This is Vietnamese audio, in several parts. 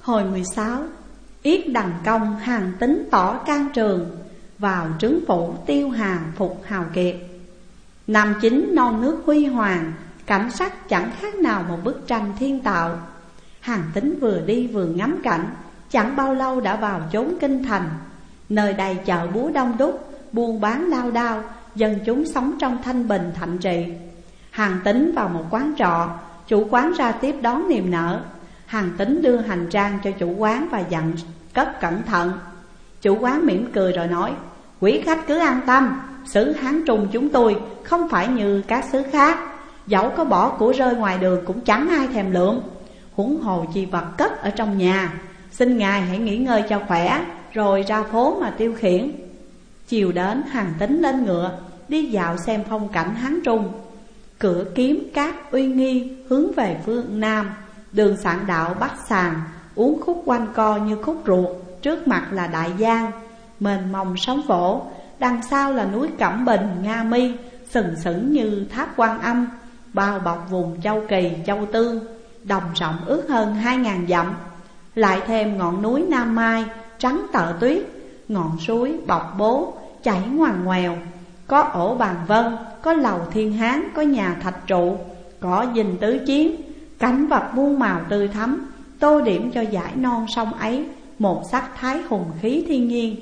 Hồi 16, Yết Đằng Công Hàn Tín tỏ can trường, vào trướng phủ Tiêu Hà phục hào kiệt. Năm chính non nước huy hoàng, cảnh sắc chẳng khác nào một bức tranh thiên tạo. Hàn Tín vừa đi vừa ngắm cảnh, chẳng bao lâu đã vào chốn kinh thành. Nơi đây chợ búa đông đúc, buôn bán lao đao, dân chúng sống trong thanh bình thạnh trị. Hàn Tín vào một quán trọ, chủ quán ra tiếp đón niềm nở. Hàn Tín đưa hành trang cho chủ quán và dặn cất cẩn thận. Chủ quán mỉm cười rồi nói: quý khách cứ an tâm, xứ Hán Trung chúng tôi không phải như các xứ khác, dẫu có bỏ của rơi ngoài đường cũng chẳng ai thèm lượm, huống hồ chi vật cất ở trong nhà. Xin ngài hãy nghỉ ngơi cho khỏe, rồi ra phố mà tiêu khiển. Chiều đến, Hàn Tín lên ngựa, đi dạo xem phong cảnh Hán Trung. Cửa Kiếm Cát uy nghi hướng về phương Nam, đường sạn đạo bắc sàn, uốn khúc quanh co như khúc ruột. Trước mặt là Đại Giang, mênh mông sóng vỗ, đằng sau là núi Cẩm Bình, Nga Mi, sừng sững như tháp Quan Âm, bao bọc vùng Châu Kỳ, Châu Tương, đồng rộng ước hơn 2000 dặm. Lại thêm ngọn núi Nam Mai, trắng tợ tuyết, ngọn suối Bọc Bố, chảy ngoằn ngoèo. Có ổ Bàn Vân, có lầu Thiên Hán, có nhà Thạch Trụ, có dinh Tứ Chiến. Cảnh vật muôn màu tươi thắm, tô điểm cho dải non sông ấy một sắc thái hùng khí thiên nhiên.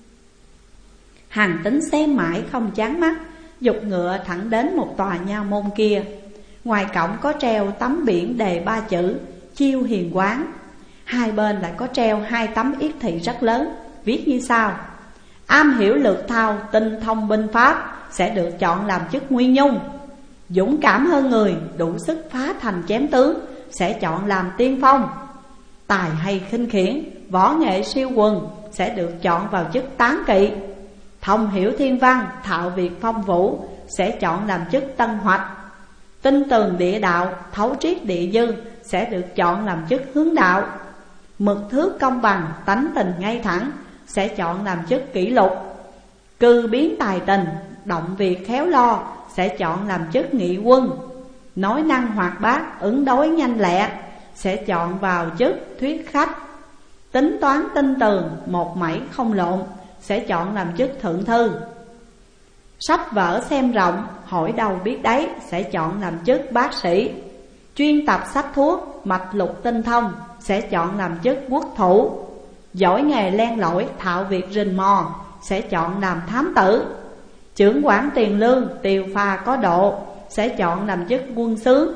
Hàn Tín xem mãi không chán mắt, giục ngựa thẳng đến một tòa nha môn kia. Ngoài cổng có treo tấm biển đề 3 chữ Chiêu Hiền Quán. Hai bên lại có treo 2 tấm yết thị rất lớn, viết như sau: am hiểu lược thao, tinh thông binh pháp, sẽ được chọn làm chức Nguyên Nhung. Dũng cảm hơn người, đủ sức phá thành chém tướng, sẽ chọn làm tiên phong. Tài hay khinh khiển, võ nghệ siêu quần, sẽ được chọn vào chức tán kỵ. Thông hiểu thiên văn, thạo việc phong vũ, sẽ chọn làm chức tân hoạch. Tinh tường địa đạo, thấu triết địa dư, sẽ được chọn làm chức hướng đạo. Mực thước công bằng, tánh tình ngay thẳng, sẽ chọn làm chức kỷ lục. Cư biến tài tình, động việc khéo lo, sẽ chọn làm chức nghị quân. Nói năng hoạt bát, ứng đối nhanh lẹ, sẽ chọn vào chức thuyết khách. Tính toán tinh tường, một mảy không lộn, sẽ chọn làm chức thượng thư. Sách vở xem rộng, hỏi đâu biết đấy, sẽ chọn làm chức bác sĩ. Chuyên tập sách thuốc, mạch lục tinh thông, sẽ chọn làm chức quốc thủ. Giỏi nghề len lỏi, thạo việc rình mò, sẽ chọn làm thám tử. Chưởng quản tiền lương, tiều pha có độ, sẽ chọn làm chức quân sứ.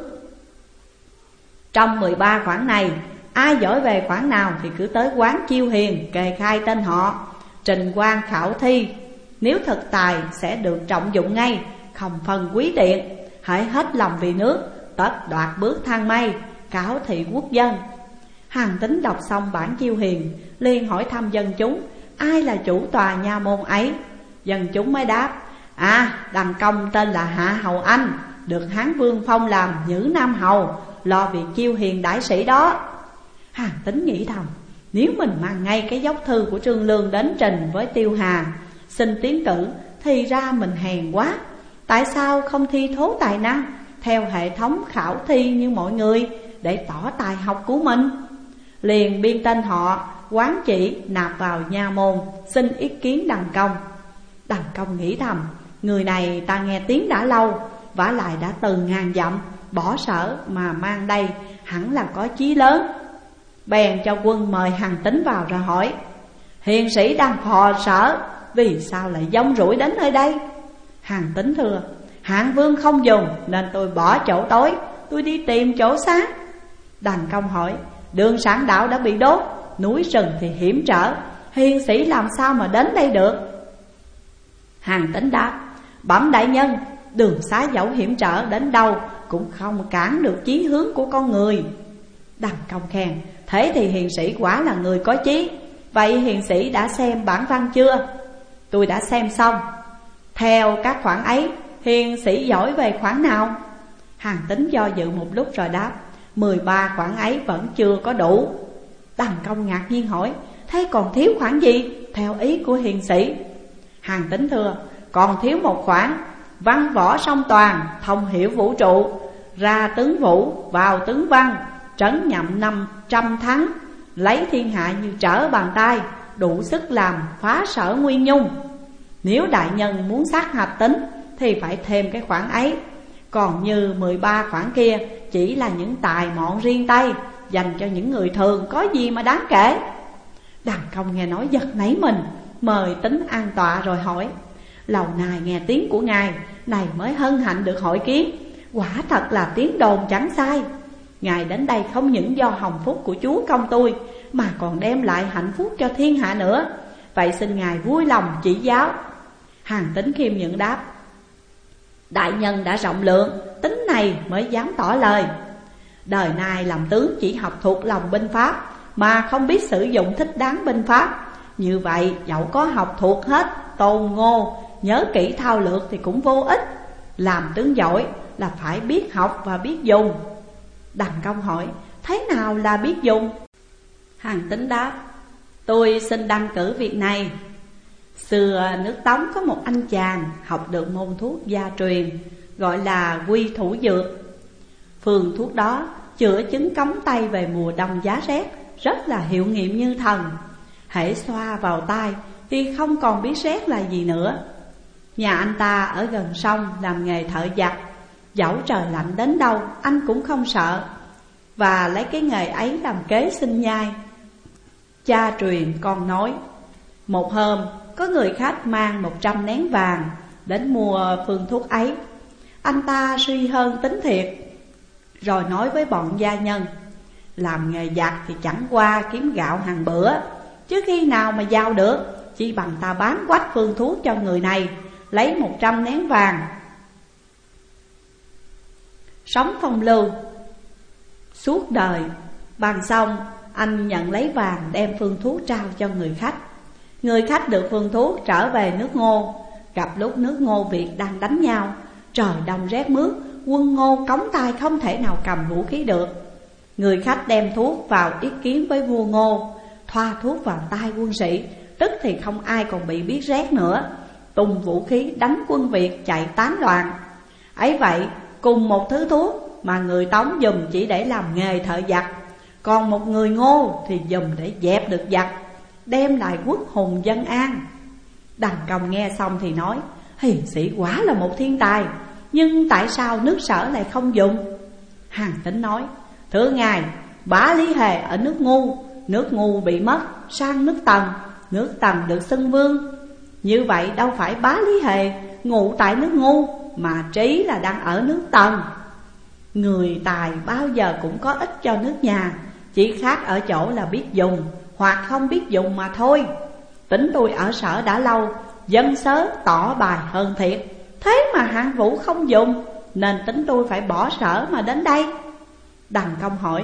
Trong 13 khoản này, ai giỏi về khoản nào thì cứ tới quán Chiêu Hiền kề khai tên họ, trình quan khảo thi. Nếu thực tài sẽ được trọng dụng ngay, không phân quý tiện. Hãy hết lòng vì nước, tất đoạt bước thang mây, khảo thị quốc dân. Hàn Tín đọc xong bản Chiêu Hiền, liền hỏi thăm dân chúng ai là chủ tòa nha môn ấy. Dân chúng mới đáp: Đằng Công tên là Hạ Hầu Anh, được Hán Vương phong làm Nhữ Nam Hầu, lo việc Chiêu Hiền đại sĩ đó. Hàn Tín nghĩ thầm, nếu mình mang ngay cái dốc thư của Trương Lương đến trình với Tiêu Hà xin tiến cử, thì ra mình hèn quá. Tại sao không thi thố tài năng theo hệ thống khảo thi như mọi người, để tỏ tài học của mình? Liền biên tên họ, quán chỉ, nạp vào nha môn, xin ý kiến Đằng Công. Đằng Công nghĩ thầm, người này ta nghe tiếng đã lâu, vả lại đã từ ngàn dặm bỏ sở mà mang đây, hẳn là có chí lớn. Bèn cho quân mời Hàn Tín vào rồi hỏi: hiền sĩ đang phò sở, vì sao lại dông rủi đến nơi đây? Hàn Tín thưa: Hạng Vương không dùng, nên tôi bỏ chỗ tối, tôi đi tìm chỗ sáng. Đằng Công hỏi: đường Sạn Đạo đã bị đốt, núi rừng thì hiểm trở, hiền sĩ làm sao mà đến đây được? Hàn Tín đáp: bẩm đại nhân, đường xá dẫu hiểm trở đến đâu cũng không cản được chí hướng của con người. Đằng Công khen: thế thì hiền sĩ quả là người có chí. Vậy hiền sĩ đã xem bản văn chưa? Tôi đã xem xong. Theo các khoản ấy, hiền sĩ giỏi về khoản nào? Hàn Tín do dự một lúc rồi đáp: 13 khoản ấy vẫn chưa có đủ. Đằng Công ngạc nhiên hỏi: thế còn thiếu khoản gì theo ý của hiền sĩ? Hàn Tín thưa: còn thiếu một khoản: văn võ song toàn, thông hiểu vũ trụ, ra tướng vũ, vào tướng văn, trấn nhậm 500 tháng, lấy thiên hạ như trở bàn tay, đủ sức làm phá Sở Nguyên Nhung. Nếu đại nhân muốn sát hạch Tính thì phải thêm cái khoản ấy. Còn như 13 khoản kia chỉ là những tài mọn riêng tay, dành cho những người thường, có gì mà đáng kể. Đàn công nghe nói giật nảy mình, mời Tính an tọa rồi hỏi: Lầu này nghe tiếng của ngài, này mới hân hạnh được hội kiến. Quả thật là tiếng đồn chẳng sai. Ngài đến đây không những do hồng phúc của chúa công tôi, mà còn đem lại hạnh phúc cho thiên hạ nữa. Vậy xin ngài vui lòng chỉ giáo. Hàn Tín khiêm nhượng đáp: Đại nhân đã rộng lượng, Tính này mới dám tỏ lời. Đời nay làm tướng chỉ học thuộc lòng binh pháp, mà không biết sử dụng thích đáng binh pháp. Như vậy dẫu có học thuộc hết Tôn Ngô, nhớ kỹ thao lược thì cũng vô ích. Làm tướng giỏi là phải biết học và biết dùng. Đàn công hỏi: Thế nào là biết dùng? Hàn Tín đáp: Tôi xin đăng cử việc này. Xưa nước Tống có một anh chàng học được môn thuốc gia truyền, gọi là quy thủ dược. Phương thuốc đó chữa chứng cống tay về mùa đông giá rét, rất là hiệu nghiệm như thần. Hễ xoa vào tai thì không còn biết rét là gì nữa. Nhà anh ta ở gần sông, làm nghề thợ giặt, dẫu trời lạnh đến đâu anh cũng không sợ, và lấy cái nghề ấy làm kế sinh nhai. Cha truyền con nói: Một hôm có người khách mang 100 nén vàng đến mua phương thuốc ấy. Anh ta suy hơn tính thiệt, rồi nói với bọn gia nhân: Làm nghề giặt thì chẳng qua kiếm gạo hàng bữa, chứ khi nào mà giàu được. Chỉ bằng ta bán quách phương thuốc cho người này, lấy 100 nén vàng, sống phong lưu suốt đời. Bàn xong, anh nhận lấy vàng đem phương thuốc trao cho người khách. Người khách được phương thuốc trở về nước Ngô. Gặp lúc nước Ngô Việt đang đánh nhau, trời đông rét mướt, quân Ngô cống tay không thể nào cầm vũ khí được. Người khách đem thuốc vào ý kiến với vua Ngô, thoa thuốc vào tay quân sĩ, tức thì không ai còn bị biết rét nữa, tung vũ khí đánh quân Việt chạy tán loạn. Ấy vậy, cùng một thứ thuốc mà người Tống dùng chỉ để làm nghề thợ giặt, còn một người Ngô thì dùng để dẹp được giặc, đem lại quốc hùng dân an. Đàn công nghe xong thì nói: Hiền sĩ quả là một thiên tài, nhưng tại sao nước Sở lại không dùng? Hàn Tín nói: Thưa ngài, Bá Lý Hề ở nước Ngu, nước Ngu bị mất sang nước Tần, nước Tần được xưng vương. Như vậy đâu phải Bá Lý Hề ngụ tại nước Ngu, mà Trí là đang ở nước Tần. Người tài bao giờ cũng có ích cho nước nhà, chỉ khác ở chỗ là biết dùng hoặc không biết dùng mà thôi. Tính tôi ở Sở đã lâu, dân sớ tỏ bài hơn thiệt, thế mà Hạng Vũ không dùng, nên tính tôi phải bỏ Sở mà đến đây. Đàn công hỏi: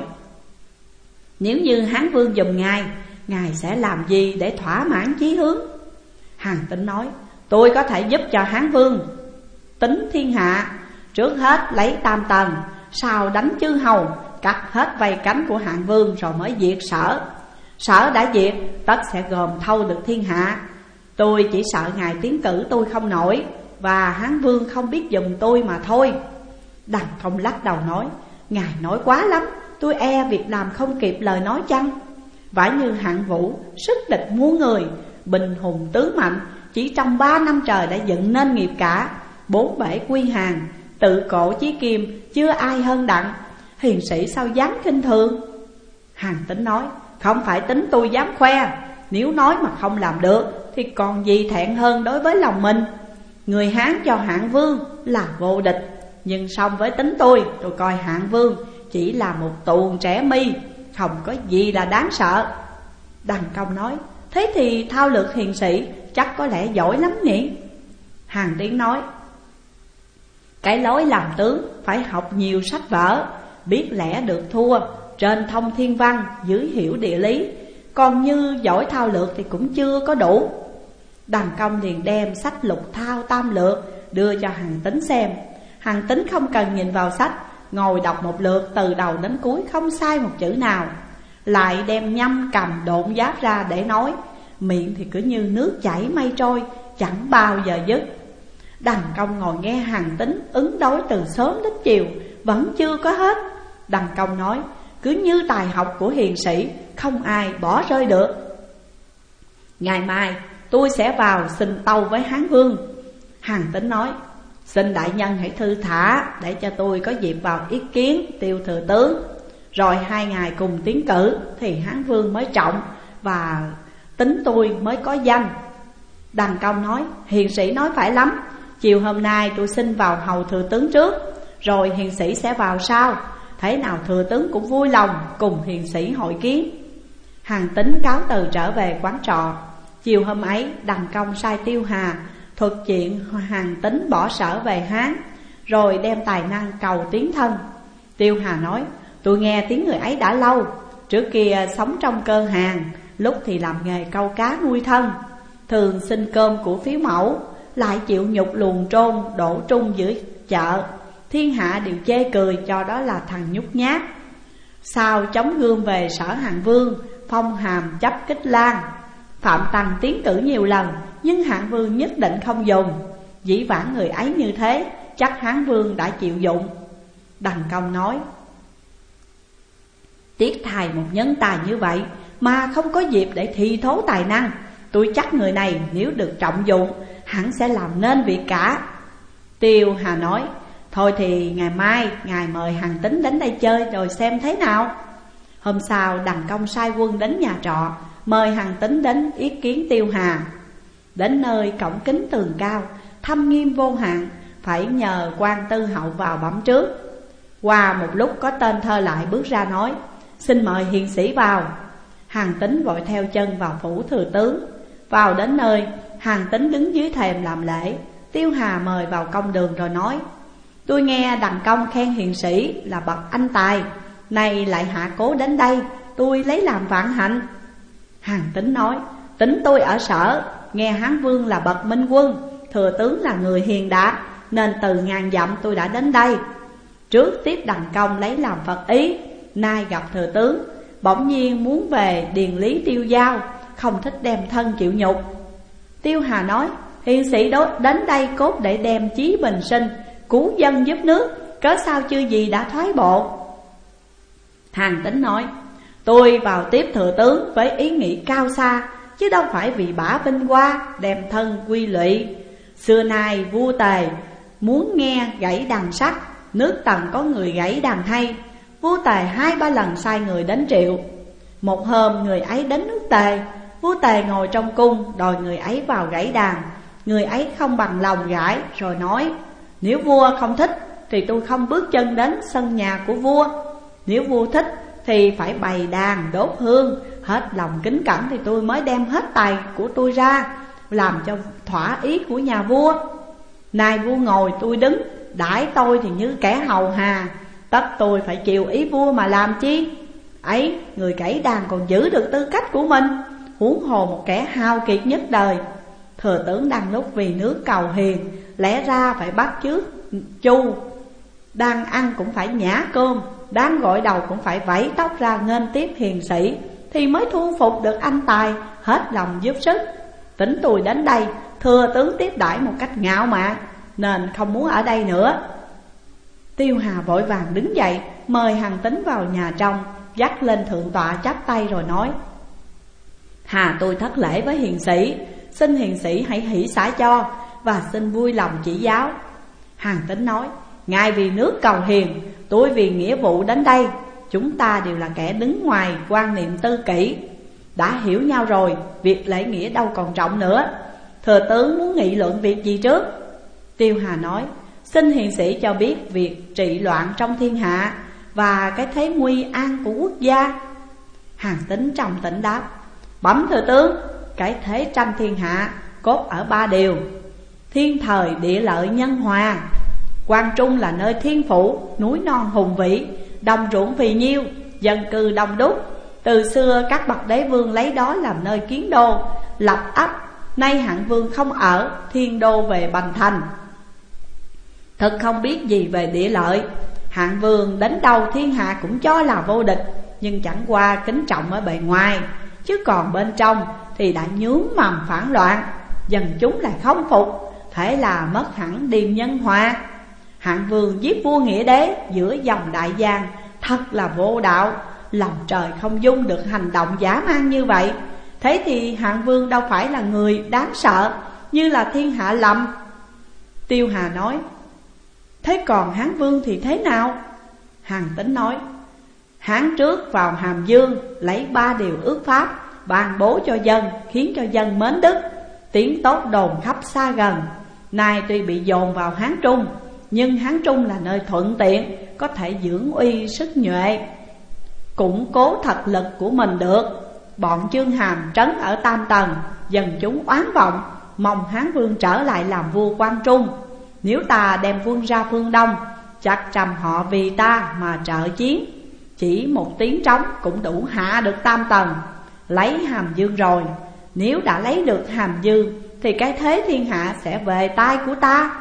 Nếu như Hán Vương dùng ngài sẽ làm gì để thỏa mãn chí hướng? Hàn Tín nói: Tôi có thể giúp cho Hán Vương tính thiên hạ. Trước hết lấy Tam Tần, sau đánh chư hầu, cắt hết vây cánh của Hạng Vương rồi mới diệt Sở. Sở đã diệt, tất sẽ gồm thâu được thiên hạ. Tôi chỉ sợ ngài tiến cử tôi không nổi, và Hán Vương không biết dùng tôi mà thôi. Đàn công lắc đầu nói: Ngài nói quá lắm, tôi e việc làm không kịp lời nói chăng? Vả như Hạng Vũ sức địch muôn người, binh hùng tứ mạnh, chỉ trong 3 năm trời đã dựng nên nghiệp cả. 4 bể quy hàng, tự cổ chí kim, chưa ai hơn đặng. Hiền sĩ sao dám khinh thường? Hàn Tín nói: Không phải tính tôi dám khoe, nếu nói mà không làm được thì còn gì thẹn hơn đối với lòng mình. Người Hán cho Hạng Vương là vô địch, nhưng song với tính tôi coi Hạng Vương chỉ là một tuồng trẻ mi, không có gì là đáng sợ. Đàn công nói: Thế thì thao lược hiền sĩ chắc có lẽ giỏi lắm nhỉ? Hàn Tín nói: Cái lối làm tướng phải học nhiều sách vở, biết lẽ được thua, trên thông thiên văn, dưới hiểu địa lý, còn như giỏi thao lược thì cũng chưa có đủ. Đàn công liền đem sách Lục Thao Tam Lược đưa cho Hàn Tín xem. Hàn Tín không cần nhìn vào sách, ngồi đọc một lượt từ đầu đến cuối không sai một chữ nào. Lại đem nhâm cầm độn giáp ra để nói, miệng thì cứ như nước chảy mây trôi, chẳng bao giờ dứt. Đàn công ngồi nghe Hàn Tín ứng đối từ sớm đến chiều, vẫn chưa có hết. Đàn công nói: cứ như tài học của hiền sĩ, không ai bỏ rơi được. Ngày mai tôi sẽ vào xin tâu với Hán Vương. Hàn Tín nói: xin đại nhân hãy thư thả, để cho tôi có dịp vào ý kiến Tiêu thừa tướng. Rồi 2 ngày cùng tiến cử, thì Hán Vương mới trọng, và tính tôi mới có danh. Đằng Công nói: hiền sĩ nói phải lắm. Chiều hôm nay tôi xin vào hầu thừa tướng trước, rồi hiền sĩ sẽ vào sau. Thế nào thừa tướng cũng vui lòng cùng hiền sĩ hội kiến. Hàn Tín cáo từ trở về quán trọ. Chiều hôm ấy, Đằng Công sai Tiêu Hà thuật chuyện Hàn Tín bỏ sở về Hán, rồi đem tài năng cầu tiến thân. Tiêu Hà nói: tôi nghe tiếng người ấy đã lâu. Trước kia sống trong cơ hàng, lúc thì làm nghề câu cá nuôi thân, thường xin cơm của phiếu mẫu, lại chịu nhục luồn trôn đổ trung giữa chợ. Thiên hạ đều chê cười cho đó là thằng nhút nhát. Sau chống gươm về sở Hàn Vương, phong hàm chấp Kích Lan. Phạm Tằng tiến cử nhiều lần, nhưng Hán Vương nhất định không dùng. Dĩ vãng người ấy như thế, chắc Hán Vương đã chịu dụng. Đằng Công nói: tiếc thài một nhân tài như vậy mà không có dịp để thi thố tài năng. Tôi chắc người này nếu được trọng dụng, hẳn sẽ làm nên việc cả. Tiêu Hà nói: thôi thì ngày mai ngài mời Hàn Tín đến đây chơi rồi xem thế nào. Hôm sau Đằng Công sai quân đến nhà trọ, mời Hàn Tín đến ý kiến Tiêu Hà. Đến nơi cổng kính tường cao, thâm nghiêm vô hạn, phải nhờ quan tư hậu vào bẩm trước. Qua một lúc có tên thơ lại bước ra nói: xin mời hiền sĩ vào. Hàn Tín vội theo chân vào phủ thừa tướng. Vào đến nơi, Hàn Tín đứng dưới thềm làm lễ. Tiêu Hà mời vào công đường rồi nói: tôi nghe Đằng Công khen hiền sĩ là bậc anh tài, nay lại hạ cố đến đây, tôi lấy làm vạn hạnh. Hàn Tín nói: tính tôi ở sở, nghe Hán Vương là bậc minh quân, thừa tướng là người hiền đạt, nên từ ngàn dặm tôi đã đến đây. Trước tiếp Đằng Công lấy làm Phật ý, nay gặp thừa tướng, bỗng nhiên muốn về điền lý tiêu giao, không thích đem thân chịu nhục. Tiêu Hà nói: hiền sĩ đến đây cốt để đem chí bình sinh, cứu dân giúp nước, cớ sao chưa gì đã thoái bộ. Hàn Tín nói: tôi vào tiếp thừa tướng với ý nghĩ cao xa, chứ đâu phải vì bả vinh hoa đem thân quy lụy. Xưa nay vua Tề muốn nghe gãy đàn sắt, nước Tần có người gãy đàn hay. Vua Tề 2-3 lần sai người đến triệu. Một hôm người ấy đến nước Tề, vua Tề ngồi trong cung đòi người ấy vào gãy đàn. Người ấy không bằng lòng gãy, rồi nói: nếu vua không thích thì tôi không bước chân đến sân nhà của vua. Nếu vua thích thì phải bày đàn đốt hương, hết lòng kính cẩn thì tôi mới đem hết tài của tôi ra, làm cho thỏa ý của nhà vua. Nay vua ngồi tôi đứng, đãi tôi thì như kẻ hầu hà, tất tôi phải chịu ý vua mà làm chi. Ấy, người gãy đàn còn giữ được tư cách của mình, huống hồ một kẻ hao kiệt nhất đời. Thừa tướng đang lúc vì nước cầu hiền, lẽ ra phải bắt chước chu, đang ăn cũng phải nhả cơm, đang gội đầu cũng phải vẫy tóc ra nghênh tiếp hiền sĩ, thì mới thu phục được anh tài, hết lòng giúp sức. Tính tôi đến đây, thừa tướng tiếp đãi một cách ngạo mạn, nên không muốn ở đây nữa. Tiêu Hà vội vàng đứng dậy, mời Hàn Tín vào nhà trong, dắt lên thượng tọa chắp tay rồi nói: Hà tôi thất lễ với hiền sĩ, xin hiền sĩ hãy hỷ xả cho, và xin vui lòng chỉ giáo. Hàn Tín nói: ngài vì nước cầu hiền, tôi vì nghĩa vụ đến đây. Chúng ta đều là kẻ đứng ngoài quan niệm tư kỷ, đã hiểu nhau rồi, việc lễ nghĩa đâu còn trọng nữa. Thừa tướng muốn nghị luận việc gì trước? Tiêu Hà nói: xin hiền sĩ cho biết việc trị loạn trong thiên hạ và cái thế nguy an của quốc gia. Hàn Tín trầm tĩnh đáp: bẩm thừa tướng, cái thế tranh thiên hạ cốt ở 3 điều: thiên thời địa lợi nhân hòa. Quan Trung là nơi thiên phủ, núi non hùng vĩ, đồng ruộng phì nhiêu, dân cư đông đúc. Từ xưa các bậc đế vương lấy đó làm nơi kiến đô, lập ấp. Nay Hạng Vương không ở, thiên đô về Bành Thành. Thật không biết gì về địa lợi. Hạng Vương đến đâu thiên hạ cũng cho là vô địch, nhưng chẳng qua kính trọng ở bề ngoài, chứ còn bên trong thì đã nhướng mầm phản loạn, dân chúng lại không phục, thế là mất hẳn điềm nhân hòa. Hạng Vương giết vua nghĩa đế giữa dòng đại giang, thật là vô đạo. lòng trời không dung được hành động dã man như vậy. Thế thì Hạng Vương đâu phải là người đáng sợ như là thiên hạ lầm. Tiêu Hà nói: thế còn Hán Vương thì thế nào? Hàn Tín nói: Hán trước vào Hàm Dương, lấy 3 điều ước pháp ban bố cho dân, khiến cho dân mến đức, tiếng tốt đồn khắp xa gần. Nay tuy bị dồn vào Hán Trung, nhưng Hán Trung là nơi thuận tiện, có thể dưỡng uy sức nhuệ, củng cố thật lực của mình được. Bọn Chương Hàm trấn ở Tam Tần, dân chúng oán vọng, mong Hán Vương trở lại làm vua Quan Trung. Nếu ta đem quân ra phương Đông, chắc trăm họ vì ta mà trợ chiến. Chỉ một tiếng trống cũng đủ hạ được Tam Tần, lấy Hàm Dương rồi. Nếu đã lấy được Hàm Dương thì cái thế thiên hạ sẽ về tay của ta.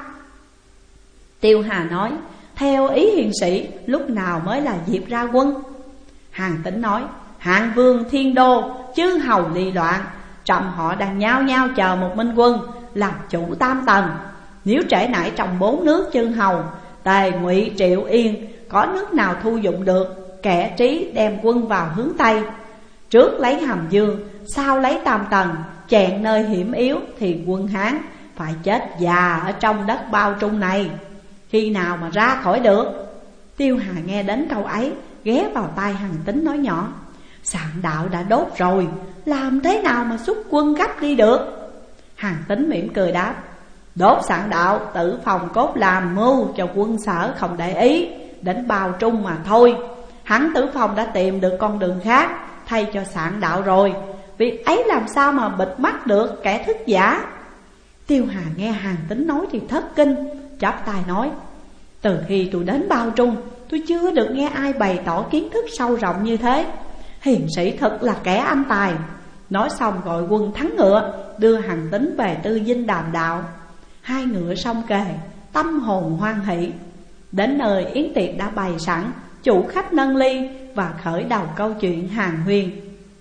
Tiêu Hà nói: theo ý hiền sĩ, lúc nào mới là dịp ra quân? Hàn Tín nói: Hạng Vương thiên đô, chư hầu ly loạn, trăm họ đang nhao nhao chờ một minh quân làm chủ Tam Tần. Nếu trễ nải trong 4 nước chư hầu Tề, Ngụy, Triệu, Yên, có nước nào thu dụng được, kẻ trí đem quân vào hướng Tây. Trước lấy Hàm Dương, sau lấy Tam Tần, chẹn nơi hiểm yếu thì quân Hán phải chết già ở trong đất bao trung này, khi nào mà ra khỏi được? Tiêu Hà nghe đến câu ấy, ghé vào tai Hàn Tín nói nhỏ: Sạn đạo đã đốt rồi, làm thế nào mà xuất quân gấp đi được? Hàn Tín mỉm cười đáp: đốt sạn đạo tự phòng cốt làm mưu cho quân Sở không để ý đến bao trung mà thôi. Hắn Tử Phong đã tìm được con đường khác thay cho sạn đạo rồi, việc ấy làm sao mà bịt mắt được kẻ thức giả. Tiêu Hà nghe Hàn Tín nói thì thất kinh, chắp tay nói: từ khi tôi đến bao trung, tôi chưa được nghe ai bày tỏ kiến thức sâu rộng như thế. Hiền sĩ thật là kẻ anh tài. Nói xong gọi quân thắng ngựa, đưa Hàn Tín về Tư Dinh đàm đạo. Hai ngựa song kề, tâm hồn hoan hỷ. Đến nơi yến tiệc đã bày sẵn, chủ khách nâng ly và khởi đầu câu chuyện hàn huyên.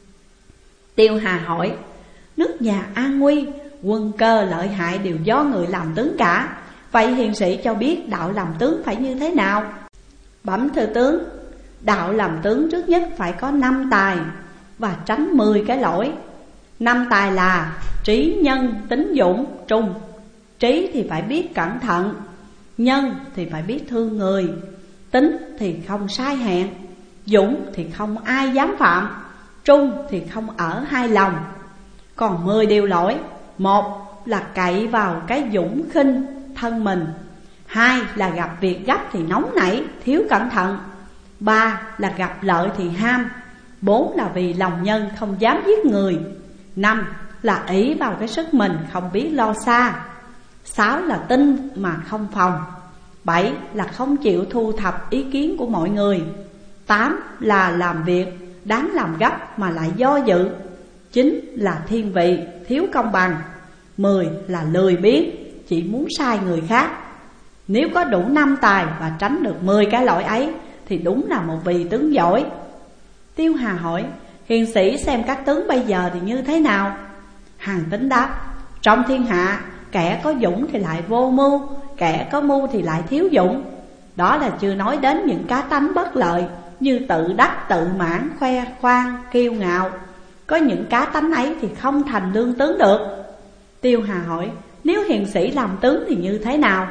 Tiêu Hà hỏi: nước nhà an nguy, quân cơ lợi hại đều do người làm tướng cả. Vậy hiền sĩ cho biết đạo làm tướng phải như thế nào? Bẩm thưa tướng, đạo làm tướng trước nhất phải có 5 tài và tránh 10 cái lỗi. 5 tài là trí, nhân, tín, dũng, trung. Trí thì phải biết cẩn thận, nhân thì phải biết thương người, tín thì không sai hẹn, dũng thì không ai dám phạm, trung thì không ở hai lòng. Còn 10 điều lỗi: 1 là cậy vào cái dũng khinh thân mình, 2 là gặp việc gấp thì nóng nảy, thiếu cẩn thận, 3 là gặp lợi thì ham, 4 là vì lòng nhân không dám giết người, 5 là ỷ vào cái sức mình không biết lo xa, 6 là tin mà không phòng, 7 là không chịu thu thập ý kiến của mọi người, 8 là làm việc đáng làm gấp mà lại do dự, 9 là thiên vị, thiếu công bằng, 10 là lười biếng, chỉ muốn sai người khác. Nếu có đủ 5 tài và tránh được 10 cái lỗi ấy thì đúng là một vị tướng giỏi. Tiêu Hà hỏi: hiền sĩ xem các tướng bây giờ thì như thế nào? Hàn Tín đáp: trong thiên hạ, kẻ có dũng thì lại vô mưu, kẻ có mưu thì lại thiếu dũng. Đó là chưa nói đến những cá tánh bất lợi như tự đắc, tự mãn, khoe khoang, kiêu ngạo. Có những cá tánh ấy thì không thành lương tướng được. Tiêu Hà hỏi: nếu hiền sĩ làm tướng thì như thế nào?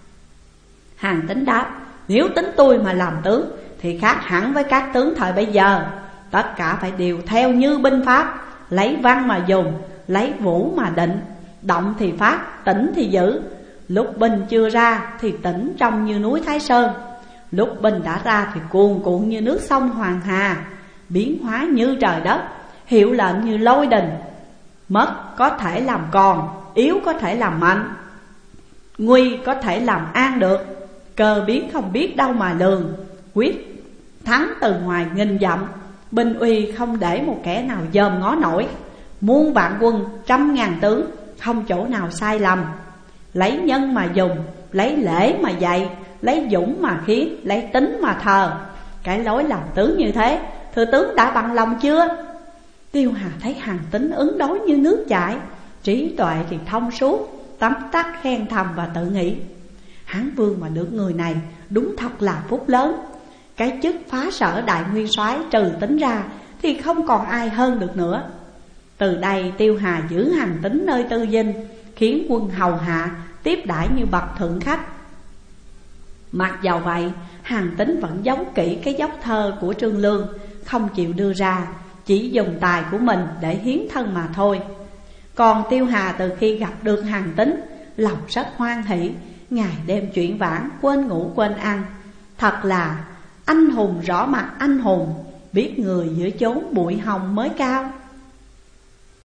Hàn Tín đáp: nếu tính tôi mà làm tướng thì khác hẳn với các tướng thời bây giờ. Tất cả phải đều theo như binh pháp, lấy văn mà dùng, lấy vũ mà định. Động thì phát, tĩnh thì giữ. Lúc binh chưa ra thì tĩnh trong như núi Thái Sơn, lúc binh đã ra thì cuồn cuộn như nước sông Hoàng Hà, biến hóa như trời đất, hiệu lệnh như lôi đình. Mất có thể làm còn, yếu có thể làm mạnh, nguy có thể làm an được. Cơ biến không biết đâu mà lường, quyết thắng từ ngoài nghìn dặm. Binh uy không để một kẻ nào dòm ngó nổi. Muôn vạn quân, trăm ngàn tướng, không chỗ nào sai lầm. Lấy nhân mà dùng, lấy lễ mà dạy, lấy dũng mà khiến, lấy tính mà thờ. Cái lối làm tướng như thế, thưa tướng đã bằng lòng chưa? Tiêu Hà thấy Hàn Tín ứng đối như nước chảy, trí tuệ thì thông suốt, tấm tắc khen thầm và tự nghĩ: Hán Vương mà được người này đúng thật là phúc lớn. Cái chức phá sở đại nguyên soái trừ tính ra thì không còn ai hơn được nữa. Từ đây Tiêu Hà giữ Hàn Tín nơi tư dinh, khiến quân hầu hạ tiếp đãi như bậc thượng khách. Mặc dầu vậy, Hàn Tín vẫn giấu kỹ cái dốc thơ của Trương Lương, không chịu đưa ra, chỉ dùng tài của mình để hiến thân mà thôi. Còn Tiêu Hà từ khi gặp được Hàn Tín, lòng rất hoan hỷ, ngày đêm chuyển vãn, quên ngủ quên ăn. Thật là anh hùng rõ mặt anh hùng, biết người giữa chốn bụi hồng mới cao.